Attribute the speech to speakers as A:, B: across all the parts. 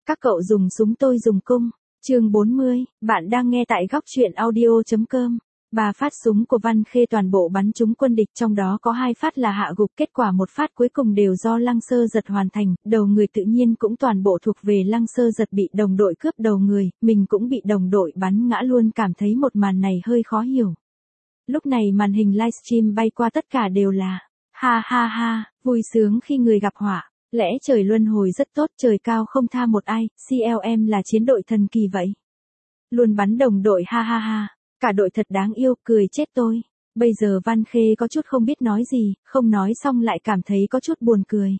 A: Các cậu dùng súng tôi dùng cung. Chương 40, bạn đang nghe tại góc truyện audio.com. 3 phát súng của Văn Khê toàn bộ bắn trúng quân địch, trong đó có 2 phát là hạ gục, kết quả 1 phát cuối cùng đều do Lăng Sơ Giật hoàn thành, đầu người tự nhiên cũng toàn bộ thuộc về Lăng Sơ Giật, bị đồng đội cướp đầu người, mình cũng bị đồng đội bắn ngã luôn, cảm thấy một màn này hơi khó hiểu. Lúc này màn hình livestream bay qua tất cả đều là ha ha ha, vui sướng khi người gặp họa. Lẽ trời luân hồi rất tốt, trời cao không tha một ai, CLM là chiến đội thần kỳ vậy. Luôn bắn đồng đội ha ha ha, cả đội thật đáng yêu, cười chết tôi. Bây giờ Văn Khê có chút không biết nói gì, không nói xong lại cảm thấy có chút buồn cười.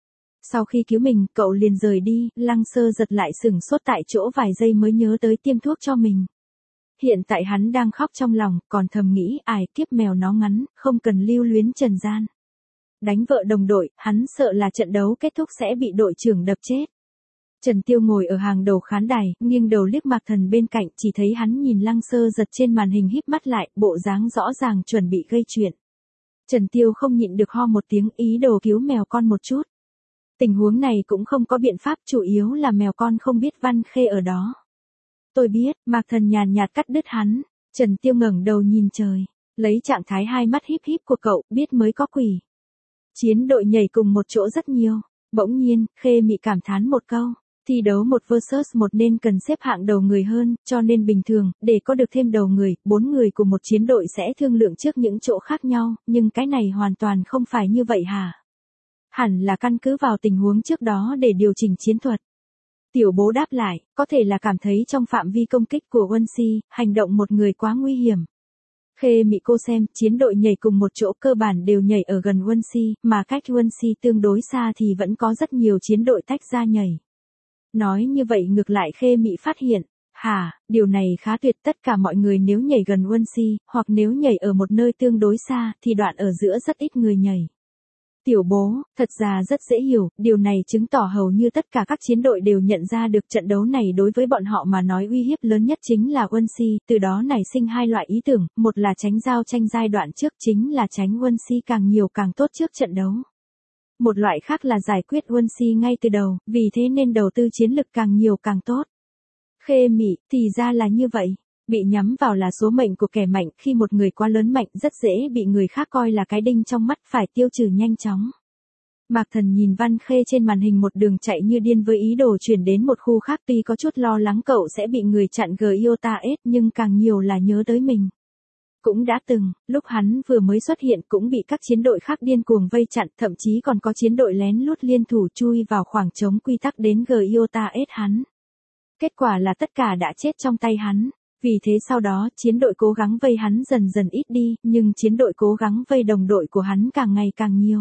A: Sau khi cứu mình, cậu liền rời đi, Lăng Sơ Giật lại sửng sốt tại chỗ vài giây mới nhớ tới tiêm thuốc cho mình. Hiện tại hắn đang khóc trong lòng, còn thầm nghĩ, ai kiếp mèo nó ngắn, không cần lưu luyến trần gian. Đánh vợ đồng đội, hắn sợ là trận đấu kết thúc sẽ bị đội trưởng đập chết. Trần Tiêu ngồi ở hàng đầu khán đài, nghiêng đầu liếc Mạc Thần bên cạnh, chỉ thấy hắn nhìn Lăng Sơ Giật trên màn hình híp mắt lại, bộ dáng rõ ràng chuẩn bị gây chuyện. Trần Tiêu không nhịn được ho một tiếng, ý đồ cứu mèo con một chút. Tình huống này cũng không có biện pháp, chủ yếu là mèo con không biết Văn Khê ở đó. Tôi biết, Mạc Thần nhàn nhạt cắt đứt hắn. Trần Tiêu ngẩng đầu nhìn trời, lấy trạng thái hai mắt híp híp của cậu, biết mới có quỷ. Chiến đội nhảy cùng một chỗ rất nhiều. Bỗng nhiên, Khê Mị cảm thán một câu. Thi đấu 1 vs 1 nên cần xếp hạng đầu người hơn, cho nên bình thường, để có được thêm đầu người, 4 người của một chiến đội sẽ thương lượng trước những chỗ khác nhau, nhưng cái này hoàn toàn không phải như vậy hả? Hẳn là căn cứ vào tình huống trước đó để điều chỉnh chiến thuật. Tiểu Bố đáp lại, có thể là cảm thấy trong phạm vi công kích của Wonsi, hành động một người quá nguy hiểm. Khê Mị cô xem, chiến đội nhảy cùng một chỗ cơ bản đều nhảy ở gần Wonsi, mà cách Wonsi tương đối xa thì vẫn có rất nhiều chiến đội tách ra nhảy. Nói như vậy ngược lại Khê Mị phát hiện, điều này khá tuyệt, tất cả mọi người nếu nhảy gần Wonsi, hoặc nếu nhảy ở một nơi tương đối xa, thì đoạn ở giữa rất ít người nhảy. Tiểu Bố, thật ra rất dễ hiểu, điều này chứng tỏ hầu như tất cả các chiến đội đều nhận ra được trận đấu này đối với bọn họ mà nói uy hiếp lớn nhất chính là Wonsi, từ đó nảy sinh 2 loại ý tưởng, một là tránh giao tranh giai đoạn trước, chính là tránh Wonsi càng nhiều càng tốt trước trận đấu. Một loại khác là giải quyết Wonsi ngay từ đầu, vì thế nên đầu tư chiến lực càng nhiều càng tốt. Khê Mị, thì ra là như vậy. Bị nhắm vào là số mệnh của kẻ mạnh, khi một người quá lớn mạnh rất dễ bị người khác coi là cái đinh trong mắt, phải tiêu trừ nhanh chóng. Mạc Thần nhìn Văn Khê trên màn hình một đường chạy như điên với ý đồ chuyển đến một khu khác, tuy có chút lo lắng cậu sẽ bị người chặn Giota S, nhưng càng nhiều là nhớ tới mình. Cũng đã từng, lúc hắn vừa mới xuất hiện cũng bị các chiến đội khác điên cuồng vây chặn, thậm chí còn có chiến đội lén lút liên thủ chui vào khoảng trống quy tắc đến Giota S hắn. Kết quả là tất cả đã chết trong tay hắn. Vì thế sau đó, chiến đội cố gắng vây hắn dần dần ít đi, nhưng chiến đội cố gắng vây đồng đội của hắn càng ngày càng nhiều.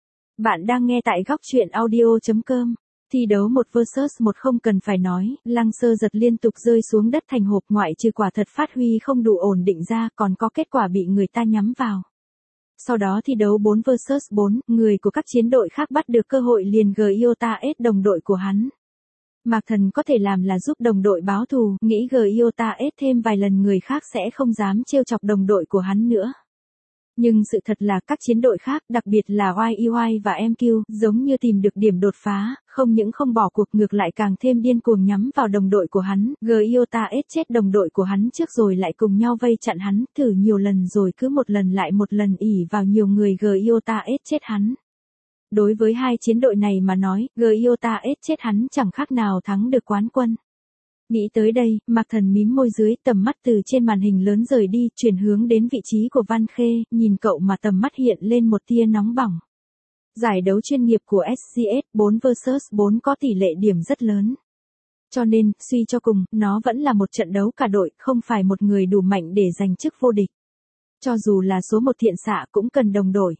A: Bạn đang nghe tại góc truyện audio.com. Thi đấu 1 vs 1 không cần phải nói, Lăng Sơ Giật liên tục rơi xuống đất thành hộp, ngoại trừ quả thật phát huy không đủ ổn định ra, còn có kết quả bị người ta nhắm vào. Sau đó thi đấu 4 vs 4, người của các chiến đội khác bắt được cơ hội liền Giota S đồng đội của hắn. Mạc Thần có thể làm là giúp đồng đội báo thù, nghĩ Giota S thêm vài lần người khác sẽ không dám trêu chọc đồng đội của hắn nữa. Nhưng sự thật là các chiến đội khác, đặc biệt là YEY và MQ, giống như tìm được điểm đột phá, không những không bỏ cuộc ngược lại càng thêm điên cuồng nhắm vào đồng đội của hắn. Giota S chết đồng đội của hắn trước rồi lại cùng nhau vây chặn hắn, thử nhiều lần rồi cứ một lần lại một lần ỉ vào nhiều người Giota S chết hắn. Đối với hai chiến đội này mà nói, Giota S chết hắn chẳng khác nào thắng được quán quân. Nghĩ tới đây, Mạc Thần mím môi dưới, tầm mắt từ trên màn hình lớn rời đi, chuyển hướng đến vị trí của Văn Khê, nhìn cậu mà tầm mắt hiện lên một tia nóng bỏng. Giải đấu chuyên nghiệp của SCS 4 vs 4 có tỷ lệ điểm rất lớn. Cho nên, suy cho cùng, nó vẫn là một trận đấu cả đội, không phải một người đủ mạnh để giành chức vô địch. Cho dù là số 1 thiện xạ cũng cần đồng đội.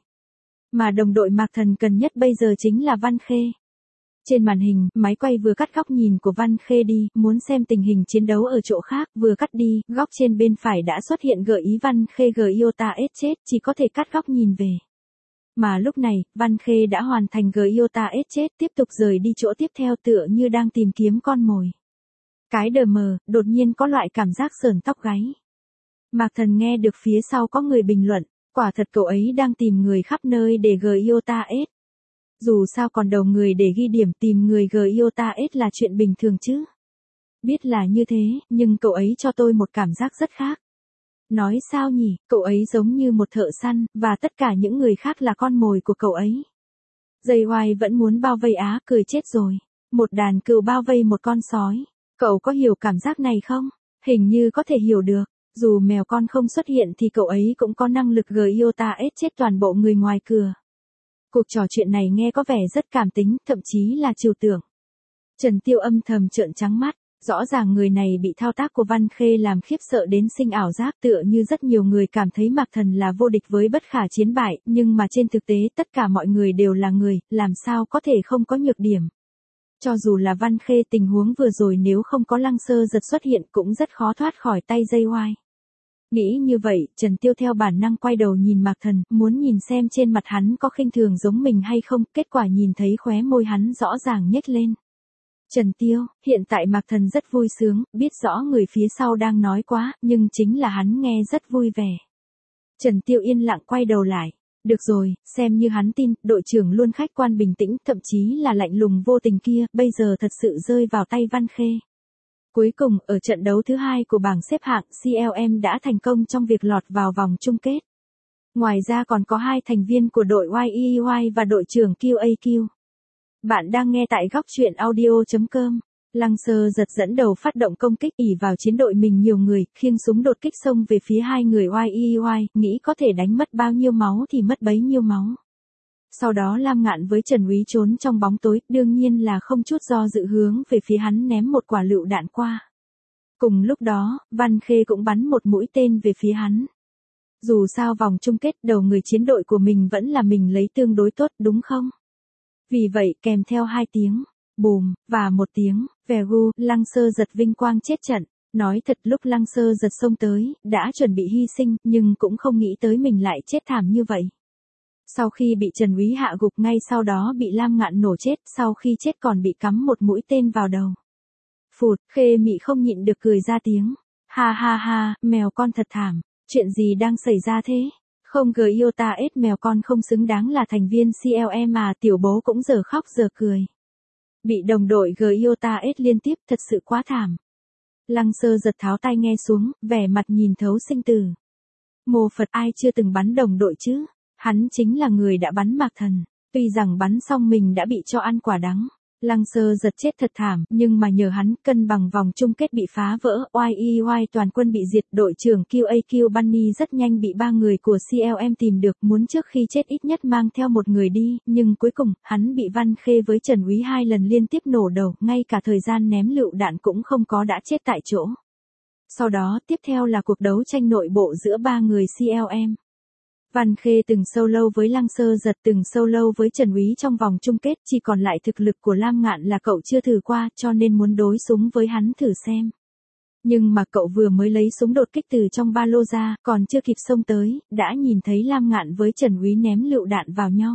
A: Mà đồng đội Mạc Thần cần nhất bây giờ chính là Văn Khê. Trên màn hình, máy quay vừa cắt góc nhìn của Văn Khê đi, muốn xem tình hình chiến đấu ở chỗ khác, vừa cắt đi, góc trên bên phải đã xuất hiện gợi ý Văn Khê Giota S chết, chỉ có thể cắt góc nhìn về. Mà lúc này, Văn Khê đã hoàn thành Giota S chết, tiếp tục rời đi chỗ tiếp theo tựa như đang tìm kiếm con mồi. Cái đờ mờ, đột nhiên có loại cảm giác sởn tóc gáy. Mạc Thần nghe được phía sau có người bình luận, quả thật cậu ấy đang tìm người khắp nơi để Giota S. Dù sao còn đầu người để ghi điểm tìm người Giota S là chuyện bình thường chứ. Biết là như thế, nhưng cậu ấy cho tôi một cảm giác rất khác. Nói sao nhỉ, cậu ấy giống như một thợ săn, và tất cả những người khác là con mồi của cậu ấy. Dây hoài vẫn muốn bao vây Á, cười chết rồi. Một đàn cừu bao vây một con sói. Cậu có hiểu cảm giác này không? Hình như có thể hiểu được. Dù mèo con không xuất hiện thì cậu ấy cũng có năng lực Giota S chết toàn bộ người ngoài cửa. Cuộc trò chuyện này nghe có vẻ rất cảm tính, thậm chí là trừu tượng. Trần Tiêu âm thầm trợn trắng mắt. Rõ ràng người này bị thao tác của Văn Khê làm khiếp sợ đến sinh ảo giác, tựa như rất nhiều người cảm thấy Mạc Thần là vô địch với bất khả chiến bại, nhưng mà trên thực tế tất cả mọi người đều là người, làm sao có thể không có nhược điểm. Cho dù là Văn Khê, tình huống vừa rồi nếu không có Lăng Sơ Giật xuất hiện cũng rất khó thoát khỏi tay dây hoài. Nghĩ như vậy, Trần Tiêu theo bản năng quay đầu nhìn Mạc Thần, muốn nhìn xem trên mặt hắn có khinh thường giống mình hay không, kết quả nhìn thấy khóe môi hắn rõ ràng nhếch lên. Trần Tiêu, hiện tại Mạc Thần rất vui sướng, biết rõ người phía sau đang nói quá, nhưng chính là hắn nghe rất vui vẻ. Trần Tiêu yên lặng quay đầu lại. Được rồi, xem như hắn tin, đội trưởng luôn khách quan bình tĩnh, thậm chí là lạnh lùng vô tình kia, bây giờ thật sự rơi vào tay Văn Khê. Cuối cùng, ở trận đấu thứ 2 của bảng xếp hạng, CLM đã thành công trong việc lọt vào vòng chung kết. Ngoài ra còn có 2 thành viên của đội YEY và đội trưởng QAQ. Bạn đang nghe tại góc truyện audio.com. Lăng Sơ Giật dẫn đầu phát động công kích, ỷ vào chiến đội mình nhiều người, khiêng súng đột kích xông về phía 2 người YEY, nghĩ có thể đánh mất bao nhiêu máu thì mất bấy nhiêu máu. Sau đó Lam Ngạn với Trần Úy trốn trong bóng tối, đương nhiên là không chút do dự hướng về phía hắn ném một quả lựu đạn qua. Cùng lúc đó, Văn Khê cũng bắn một mũi tên về phía hắn. Dù sao vòng chung kết đầu người chiến đội của mình vẫn là mình lấy tương đối tốt đúng không? Vì vậy kèm theo 2 tiếng, bùm, và 1 tiếng, vèo, Lăng Sơ Giật vinh quang chết trận. Nói thật lúc Lăng Sơ Giật xông tới, đã chuẩn bị hy sinh, nhưng cũng không nghĩ tới mình lại chết thảm như vậy. Sau khi bị Trần Úy hạ gục ngay sau đó bị Lam Ngạn nổ chết, sau khi chết còn bị cắm một mũi tên vào đầu. Phụt, Khê Mị không nhịn được cười ra tiếng. Ha ha ha, mèo con thật thảm, chuyện gì đang xảy ra thế? Không Giota S mèo con không xứng đáng là thành viên CLM mà, tiểu bố cũng giờ khóc giờ cười. Bị đồng đội Giota S liên tiếp thật sự quá thảm. Lăng Sơ Giật tháo tai nghe xuống, vẻ mặt nhìn thấu sinh tử. Mô Phật, ai chưa từng bắn đồng đội chứ? Hắn chính là người đã bắn Mạc Thần. Tuy rằng bắn xong mình đã bị cho ăn quả đắng. Lăng Sơ Giật chết thật thảm, nhưng mà nhờ hắn, cân bằng vòng chung kết bị phá vỡ, YEY toàn quân bị diệt, đội trưởng QAQ Bunny rất nhanh bị 3 người của CLM tìm được, muốn trước khi chết ít nhất mang theo một người đi, nhưng cuối cùng, hắn bị Văn Khê với Trần Úy 2 lần liên tiếp nổ đầu, ngay cả thời gian ném lựu đạn cũng không có đã chết tại chỗ. Sau đó, tiếp theo là cuộc đấu tranh nội bộ giữa 3 người CLM. Văn Khê từng solo với Lăng Sơ Giật, từng solo với Trần Úy trong vòng chung kết, chỉ còn lại thực lực của Lam Ngạn là cậu chưa thử qua, cho nên muốn đối súng với hắn thử xem. Nhưng mà cậu vừa mới lấy súng đột kích từ trong ba lô ra, còn chưa kịp xông tới, đã nhìn thấy Lam Ngạn với Trần Úy ném lựu đạn vào nhau.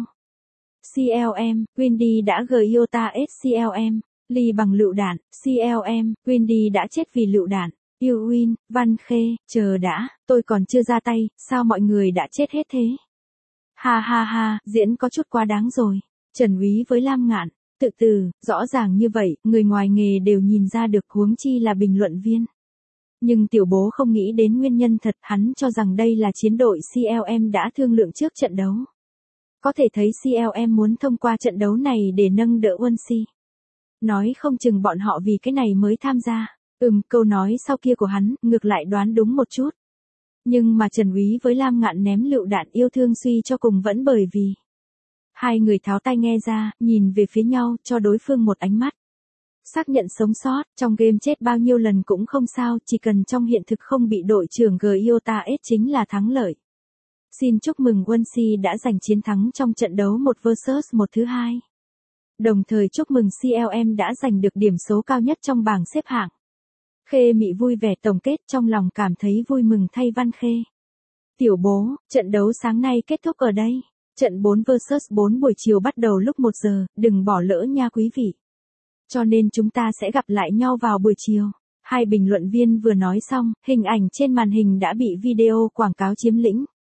A: CLM, Windy đã Giota S CLM, Ly bằng lựu đạn, CLM, Windy đã chết vì lựu đạn. Yêu Win, Văn Khê, chờ đã, tôi còn chưa ra tay, sao mọi người đã chết hết thế? Ha ha ha, diễn có chút quá đáng rồi. Trần Úy với Lam Ngạn, tự từ, rõ ràng như vậy, người ngoài nghề đều nhìn ra được, huống chi là bình luận viên. Nhưng tiểu bố không nghĩ đến nguyên nhân thật, hắn cho rằng đây là chiến đội CLM đã thương lượng trước trận đấu. Có thể thấy CLM muốn thông qua trận đấu này để nâng đỡ Wonsi. Nói không chừng bọn họ vì cái này mới tham gia. Câu nói sau kia của hắn, ngược lại đoán đúng một chút. Nhưng mà Trần Úy với Lam Ngạn ném lựu đạn yêu thương suy cho cùng vẫn bởi vì. 2 người tháo tai nghe ra, nhìn về phía nhau, cho đối phương một ánh mắt. Xác nhận sống sót, trong game chết bao nhiêu lần cũng không sao, chỉ cần trong hiện thực không bị đội trưởng Giota S chính là thắng lợi. Xin chúc mừng Wonsi đã giành chiến thắng trong trận đấu 1 vs 1 thứ 2. Đồng thời chúc mừng CLM đã giành được điểm số cao nhất trong bảng xếp hạng. Khê Mị vui vẻ tổng kết, trong lòng cảm thấy vui mừng thay Văn Khê. Tiểu bố, trận đấu sáng nay kết thúc ở đây. Trận 4 vs 4 buổi chiều bắt đầu lúc 1 giờ, đừng bỏ lỡ nha quý vị. Cho nên chúng ta sẽ gặp lại nhau vào buổi chiều. 2 bình luận viên vừa nói xong, hình ảnh trên màn hình đã bị video quảng cáo chiếm lĩnh.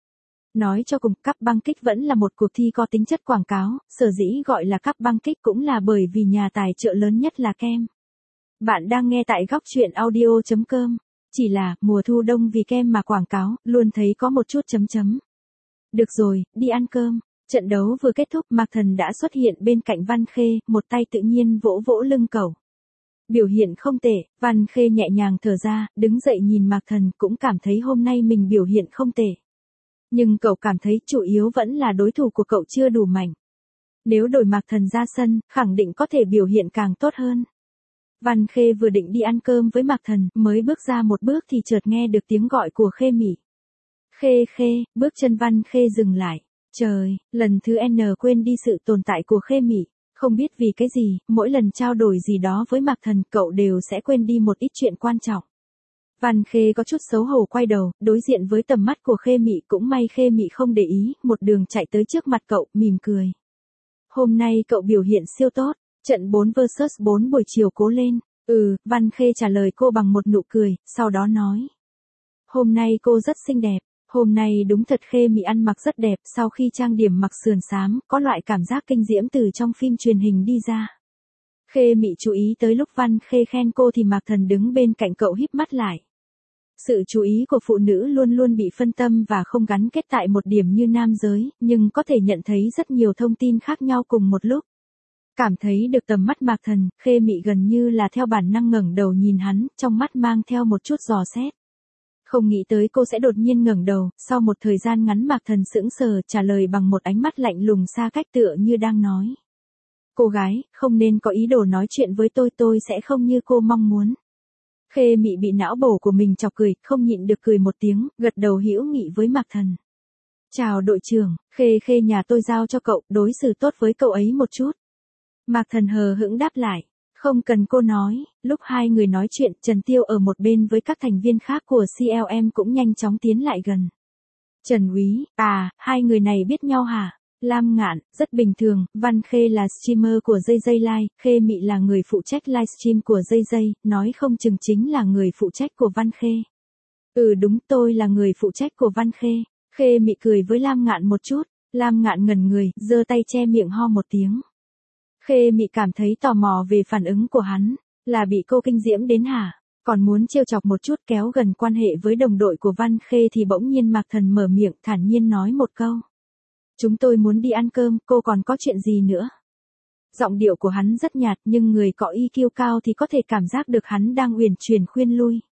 A: Nói cho cùng, cắp băng kích vẫn là một cuộc thi có tính chất quảng cáo, sở dĩ gọi là cắp băng kích cũng là bởi vì nhà tài trợ lớn nhất là kem. Bạn đang nghe tại góc chuyện audio.com. Chỉ là, mùa thu đông vì kem mà quảng cáo, luôn thấy có một chút chấm chấm. Được rồi, đi ăn cơm. Trận đấu vừa kết thúc, Mạc Thần đã xuất hiện bên cạnh Văn Khê, một tay tự nhiên vỗ vỗ lưng cậu. Biểu hiện không tệ, Văn Khê nhẹ nhàng thở ra, đứng dậy nhìn Mạc Thần cũng cảm thấy hôm nay mình biểu hiện không tệ. Nhưng cậu cảm thấy chủ yếu vẫn là đối thủ của cậu chưa đủ mạnh. Nếu đổi Mạc Thần ra sân, khẳng định có thể biểu hiện càng tốt hơn. Văn Khê vừa định đi ăn cơm với Mạc Thần, mới bước ra một bước thì chợt nghe được tiếng gọi của Khê Mị. Khê Khê, bước chân Văn Khê dừng lại. Trời, lần thứ N quên đi sự tồn tại của Khê Mị. Không biết vì cái gì, mỗi lần trao đổi gì đó với Mạc Thần, cậu đều sẽ quên đi một ít chuyện quan trọng. Văn Khê có chút xấu hổ quay đầu, đối diện với tầm mắt của Khê Mị, cũng may Khê Mị không để ý, một đường chạy tới trước mặt cậu, mỉm cười. Hôm nay cậu biểu hiện siêu tốt, trận 4 vs 4 buổi chiều cố lên. Văn Khê trả lời cô bằng một nụ cười, sau đó nói. Hôm nay cô rất xinh đẹp, hôm nay đúng thật Khê Mị ăn mặc rất đẹp, sau khi trang điểm mặc sườn xám, có loại cảm giác kinh diễm từ trong phim truyền hình đi ra. Khê Mị chú ý tới lúc Văn Khê khen cô thì Mạc Thần đứng bên cạnh cậu híp mắt lại. Sự chú ý của phụ nữ luôn luôn bị phân tâm và không gắn kết tại một điểm như nam giới, nhưng có thể nhận thấy rất nhiều thông tin khác nhau cùng một lúc. Cảm thấy được tầm mắt Mạc Thần, Khê Mị gần như là theo bản năng ngẩng đầu nhìn hắn, trong mắt mang theo một chút dò xét. Không nghĩ tới cô sẽ đột nhiên ngẩng đầu, sau một thời gian ngắn Mạc Thần sững sờ trả lời bằng một ánh mắt lạnh lùng xa cách tựa như đang nói. Cô gái, không nên có ý đồ nói chuyện với tôi sẽ không như cô mong muốn. Khê Mị bị não bổ của mình chọc cười, không nhịn được cười một tiếng, gật đầu hữu nghị với Mạc Thần. Chào đội trưởng, Khê nhà tôi giao cho cậu, đối xử tốt với cậu ấy một chút. Mạc Thần hờ hững đáp lại. Không cần cô nói, lúc hai người nói chuyện, Trần Tiêu ở một bên với các thành viên khác của CLM cũng nhanh chóng tiến lại gần. Trần Úy, hai người này biết nhau hả? Lam Ngạn, rất bình thường, Văn Khê là streamer của JJ Live, Khê Mị là người phụ trách livestream của JJ, nói không chừng chính là người phụ trách của Văn Khê. Đúng, tôi là người phụ trách của Văn Khê. Khê Mị cười với Lam Ngạn một chút, Lam Ngạn ngẩn người, giơ tay che miệng ho một tiếng. Khê Mị cảm thấy tò mò về phản ứng của hắn, là bị cô kinh diễm đến hả? Còn muốn trêu chọc một chút kéo gần quan hệ với đồng đội của Văn Khê thì bỗng nhiên Mạc Thần mở miệng thản nhiên nói một câu. Chúng tôi muốn đi ăn cơm, cô còn có chuyện gì nữa? Giọng điệu của hắn rất nhạt nhưng người có EQ cao thì có thể cảm giác được hắn đang uyển chuyển khuyên lui.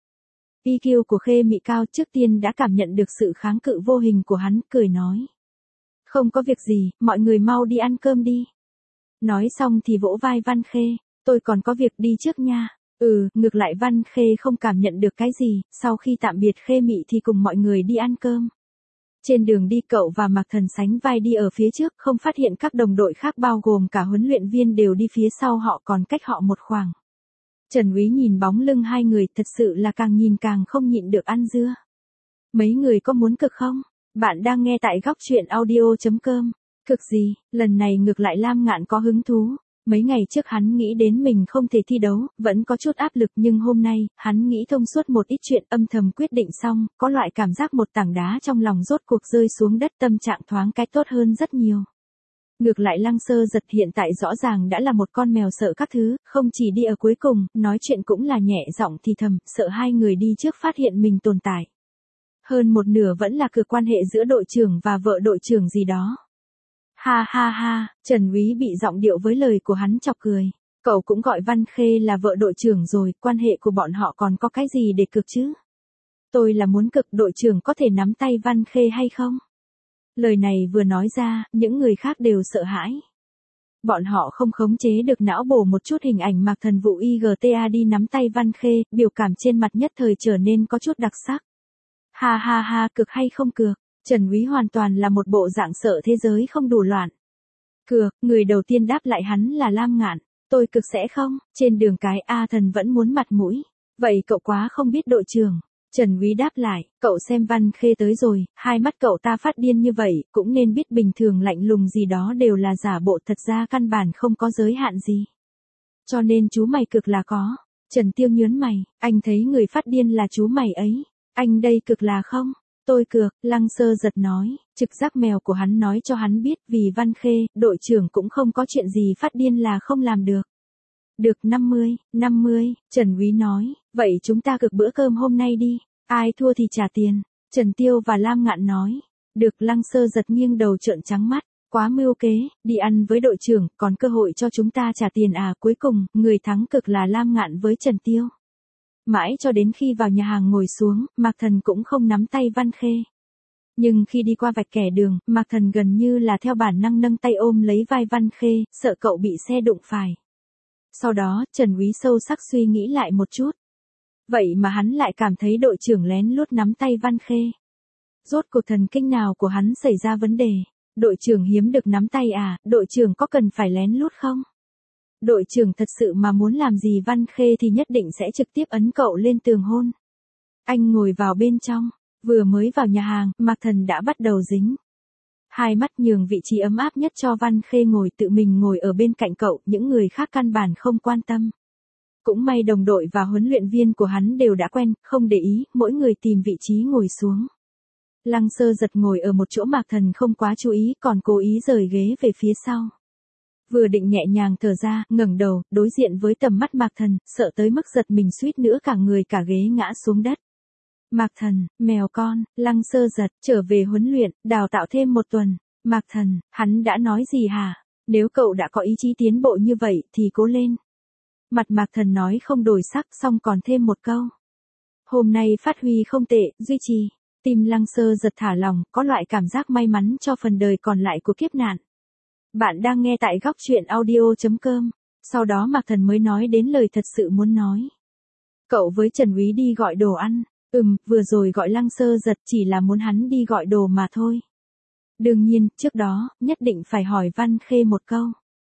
A: EQ của Khê Mị cao, trước tiên đã cảm nhận được sự kháng cự vô hình của hắn, cười nói. Không có việc gì, mọi người mau đi ăn cơm đi. Nói xong thì vỗ vai Văn Khê, tôi còn có việc đi trước nha. Ngược lại Văn Khê không cảm nhận được cái gì, sau khi tạm biệt Khê Mị thì cùng mọi người đi ăn cơm. Trên đường đi cậu và Mạc Thần sánh vai đi ở phía trước, không phát hiện các đồng đội khác bao gồm cả huấn luyện viên đều đi phía sau họ, còn cách họ một khoảng. Trần Úy nhìn bóng lưng hai người, thật sự là càng nhìn càng không nhịn được ăn dưa. Mấy người có muốn cực không? Bạn đang nghe tại góc chuyện audio.com. Cực gì, lần này ngược lại Lam Ngạn có hứng thú. Mấy ngày trước hắn nghĩ đến mình không thể thi đấu, vẫn có chút áp lực nhưng hôm nay, hắn nghĩ thông suốt một ít chuyện, âm thầm quyết định xong, có loại cảm giác một tảng đá trong lòng rốt cuộc rơi xuống đất, tâm trạng thoáng cái tốt hơn rất nhiều. Ngược lại Lăng Sơ Giật hiện tại rõ ràng đã là một con mèo sợ các thứ, không chỉ đi ở cuối cùng, nói chuyện cũng là nhẹ giọng thì thầm, sợ hai người đi trước phát hiện mình tồn tại. Hơn một nửa vẫn là cược quan hệ giữa đội trưởng và vợ đội trưởng gì đó. Ha ha ha, Trần Úy bị giọng điệu với lời của hắn chọc cười. Cậu cũng gọi Văn Khê là vợ đội trưởng rồi, quan hệ của bọn họ còn có cái gì để cược chứ? Tôi là muốn cực, đội trưởng có thể nắm tay Văn Khê hay không? Lời này vừa nói ra, những người khác đều sợ hãi. Bọn họ không khống chế được não bổ một chút hình ảnh Mạc Thần vụ IGTA đi nắm tay Văn Khê, biểu cảm trên mặt nhất thời trở nên có chút đặc sắc. Ha ha ha, cực hay không cược? Trần Úy hoàn toàn là một bộ dạng sợ thế giới không đủ loạn. Cược, người đầu tiên đáp lại hắn là Lam Ngạn. Tôi cực sẽ không, trên đường cái A Thần vẫn muốn mặt mũi. Vậy cậu quá không biết đội trưởng. Trần Úy đáp lại, cậu xem Văn Khê tới rồi, hai mắt cậu ta phát điên như vậy, cũng nên biết bình thường lạnh lùng gì đó đều là giả bộ, thật ra căn bản không có giới hạn gì. Cho nên chú mày cực là có. Trần Tiêu nhớn mày, anh thấy người phát điên là chú mày ấy. Anh đây cực là không. tôi cược, Lăng Sơ Giật nói, trực giác mèo của hắn nói cho hắn biết vì Văn Khê, đội trưởng cũng không có chuyện gì phát điên là không làm được. Được 50, Trần Úy nói, vậy chúng ta cược bữa cơm hôm nay đi, ai thua thì trả tiền. Trần Tiêu và Lam Ngạn nói, được. Lăng Sơ Giật nghiêng đầu trợn trắng mắt, quá mưu kế, đi ăn với đội trưởng, còn cơ hội cho chúng ta trả tiền à. Cuối cùng, người thắng cực là Lam Ngạn với Trần Tiêu. Mãi cho đến khi vào nhà hàng ngồi xuống, Mạc Thần cũng không nắm tay Văn Khê. Nhưng khi đi qua vạch kẻ đường, Mạc Thần gần như là theo bản năng nâng tay ôm lấy vai Văn Khê, sợ cậu bị xe đụng phải. Sau đó, Trần Úy sâu sắc suy nghĩ lại một chút. Vậy mà hắn lại cảm thấy đội trưởng lén lút nắm tay Văn Khê. Rốt cuộc thần kinh nào của hắn xảy ra vấn đề? Đội trưởng hiếm được nắm tay à, đội trưởng có cần phải lén lút không? Đội trưởng thật sự mà muốn làm gì Văn Khê thì nhất định sẽ trực tiếp ấn cậu lên tường hôn. Anh ngồi vào bên trong, vừa mới vào nhà hàng, Mạc Thần đã bắt đầu dính. Hai mắt nhường vị trí ấm áp nhất cho Văn Khê ngồi, tự mình ngồi ở bên cạnh cậu, những người khác căn bản không quan tâm. Cũng may đồng đội và huấn luyện viên của hắn đều đã quen, không để ý, mỗi người tìm vị trí ngồi xuống. Lăng Sơ Giật ngồi ở một chỗ Mạc Thần không quá chú ý, còn cố ý rời ghế về phía sau. Vừa định nhẹ nhàng thở ra, ngẩng đầu, đối diện với tầm mắt Mạc Thần, sợ tới mức giật mình suýt nữa cả người cả ghế ngã xuống đất. Mạc Thần, mèo con, Lăng Sơ Giật, trở về huấn luyện, đào tạo thêm 1 tuần. Mạc Thần, hắn đã nói gì hả? Nếu cậu đã có ý chí tiến bộ như vậy thì cố lên. Mặt Mạc Thần nói không đổi sắc, xong còn thêm một câu. Hôm nay phát huy không tệ, duy trì. Tim Lăng Sơ Giật thả lỏng, có loại cảm giác may mắn cho phần đời còn lại của kiếp nạn. Bạn đang nghe tại góc truyện audio.com. Sau đó Mạc Thần mới nói đến lời thật sự muốn nói. Cậu với Trần Úy đi gọi đồ ăn. Vừa rồi gọi Lăng Sơ Giật chỉ là muốn hắn đi gọi đồ mà thôi. Đương nhiên, trước đó, nhất định phải hỏi Văn Khê một câu.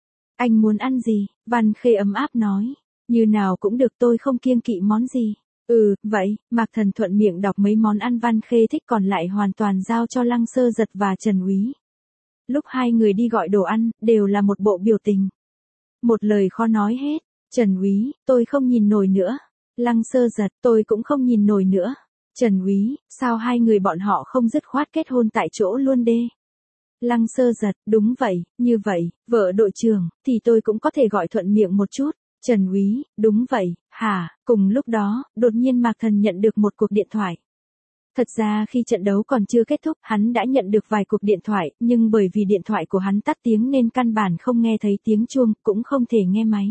A: Anh muốn ăn gì? Văn Khê ấm áp nói. Như nào cũng được, tôi không kiêng kỵ món gì. Vậy, Mạc Thần thuận miệng đọc mấy món ăn Văn Khê thích, còn lại hoàn toàn giao cho Lăng Sơ Giật và Trần Úy. Lúc hai người đi gọi đồ ăn, đều là một bộ biểu tình. Một lời khó nói hết. Trần Úy, tôi không nhìn nổi nữa. Lăng Sơ Giật, tôi cũng không nhìn nổi nữa. Trần Úy, sao hai người bọn họ không dứt khoát kết hôn tại chỗ luôn đê? Lăng Sơ Giật, đúng vậy, như vậy, vợ đội trưởng, thì tôi cũng có thể gọi thuận miệng một chút. Trần Úy, đúng vậy, hả? Cùng lúc đó, đột nhiên Mạc Thần nhận được một cuộc điện thoại. Thật ra khi trận đấu còn chưa kết thúc, hắn đã nhận được vài cuộc điện thoại, nhưng bởi vì điện thoại của hắn tắt tiếng nên căn bản không nghe thấy tiếng chuông, cũng không thể nghe máy.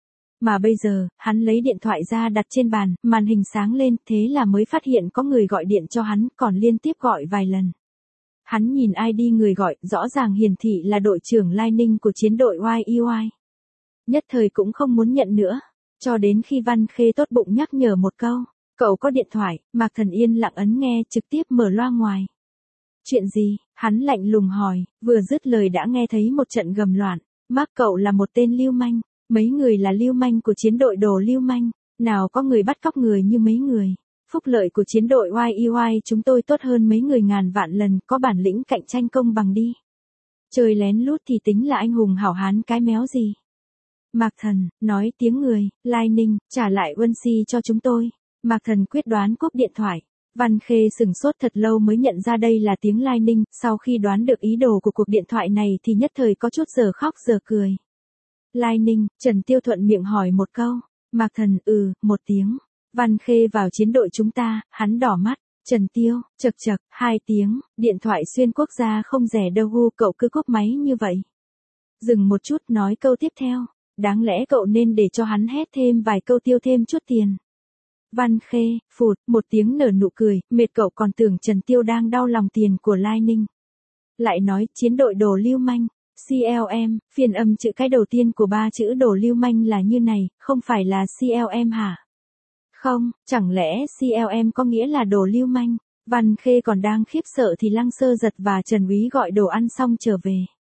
A: Mà bây giờ, hắn lấy điện thoại ra đặt trên bàn, màn hình sáng lên, thế là mới phát hiện có người gọi điện cho hắn, còn liên tiếp gọi vài lần. Hắn nhìn ID người gọi, rõ ràng hiển thị là đội trưởng Lai Ninh của chiến đội YEY. Nhất thời cũng không muốn nhận nữa, cho đến khi Văn Khê tốt bụng nhắc nhở một câu. Cậu có điện thoại, Mạc Thần yên lặng ấn nghe, trực tiếp mở loa ngoài. Chuyện gì? Hắn lạnh lùng hỏi, vừa dứt lời đã nghe thấy một trận gầm loạn. Mark cậu là một tên lưu manh, mấy người là lưu manh của chiến đội đồ lưu manh, nào có người bắt cóc người như mấy người. Phúc lợi của chiến đội YEY chúng tôi tốt hơn mấy người ngàn vạn lần, có bản lĩnh cạnh tranh công bằng đi. Chơi lén lút thì tính là anh hùng hảo hán cái méo gì. Mạc Thần, nói tiếng người, Lai Ninh, trả lại Uân-si cho chúng tôi. Mạc Thần quyết đoán cúp điện thoại. Văn Khê sửng sốt thật lâu mới nhận ra đây là tiếng Lai Ninh, sau khi đoán được ý đồ của cuộc điện thoại này thì nhất thời có chút giờ khóc giờ cười. Lai Ninh, Trần Tiêu thuận miệng hỏi một câu. Mạc Thần, một tiếng. Văn Khê vào chiến đội chúng ta, hắn đỏ mắt. Trần Tiêu, chật chật, 2 tiếng, điện thoại xuyên quốc gia không rẻ đâu hu, cậu cứ cúp máy như vậy. Dừng một chút nói câu tiếp theo. Đáng lẽ cậu nên để cho hắn hét thêm vài câu tiêu thêm chút tiền. Văn Khê, phụt, một tiếng nở nụ cười, mệt cậu còn tưởng Trần Tiêu đang đau lòng tiền của Lai Ninh. Lại nói, chiến đội đồ lưu manh, CLM, phiên âm chữ cái đầu tiên của 3 chữ đồ lưu manh là như này, không phải là CLM hả? Không, chẳng lẽ CLM có nghĩa là đồ lưu manh? Văn Khê còn đang khiếp sợ thì Lăng Sơ Giật và Trần Úy gọi đồ ăn xong trở về.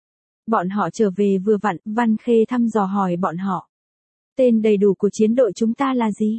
A: Bọn họ trở về vừa vặn, Văn Khê thăm dò hỏi bọn họ. Tên đầy đủ của chiến đội chúng ta là gì?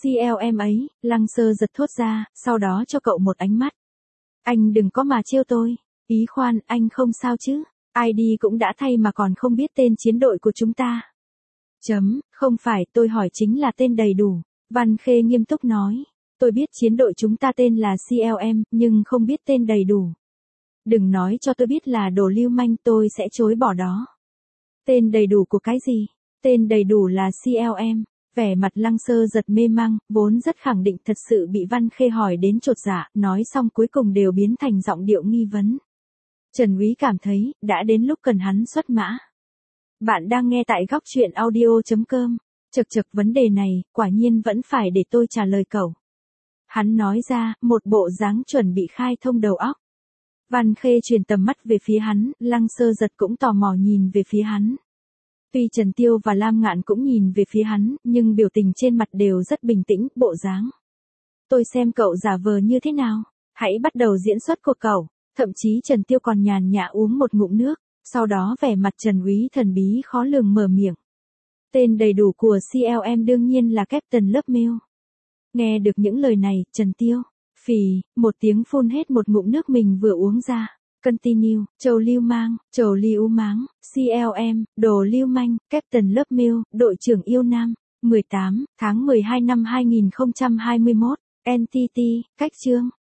A: CLM ấy, Lăng Sơ Giật thốt ra, sau đó cho cậu một ánh mắt. Anh đừng có mà trêu tôi. Ý khoan, anh không sao chứ? ID cũng đã thay mà còn không biết tên chiến đội của chúng ta. Không phải, tôi hỏi chính là tên đầy đủ. Văn Khê nghiêm túc nói. Tôi biết chiến đội chúng ta tên là CLM, nhưng không biết tên đầy đủ. Đừng nói cho tôi biết là đồ lưu manh, tôi sẽ chối bỏ đó. Tên đầy đủ của cái gì? Tên đầy đủ là CLM. Vẻ mặt Lăng Sơ Giật mê mang, vốn rất khẳng định thật sự bị Văn Khê hỏi đến chột dạ, nói xong cuối cùng đều biến thành giọng điệu nghi vấn. Trần Úy cảm thấy, đã đến lúc cần hắn xuất mã. Bạn đang nghe tại góc truyện audio.com. Chật vấn đề này, quả nhiên vẫn phải để tôi trả lời cậu. Hắn nói ra, một bộ dáng chuẩn bị khai thông đầu óc. Văn Khê chuyển tầm mắt về phía hắn, Lăng Sơ Giật cũng tò mò nhìn về phía hắn. Tuy Trần Tiêu và Lam Ngạn cũng nhìn về phía hắn, nhưng biểu tình trên mặt đều rất bình tĩnh, bộ dáng. Tôi xem cậu giả vờ như thế nào, hãy bắt đầu diễn xuất của cậu. Thậm chí Trần Tiêu còn nhàn nhã uống một ngụm nước, sau đó vẻ mặt Trần Úy thần bí khó lường mở miệng. Tên đầy đủ của CLM đương nhiên là Captain Love Mill. Nghe được những lời này, Trần Tiêu, phì, một tiếng phun hết một ngụm nước mình vừa uống ra. Continue, Trầu Lưu Mang, Trầu Lưu Máng, CLM, Đồ Lưu Manh, Captain Love Mill, Đội trưởng Yêu Nam, 18, tháng 12 năm 2021, NTT, Cách chương,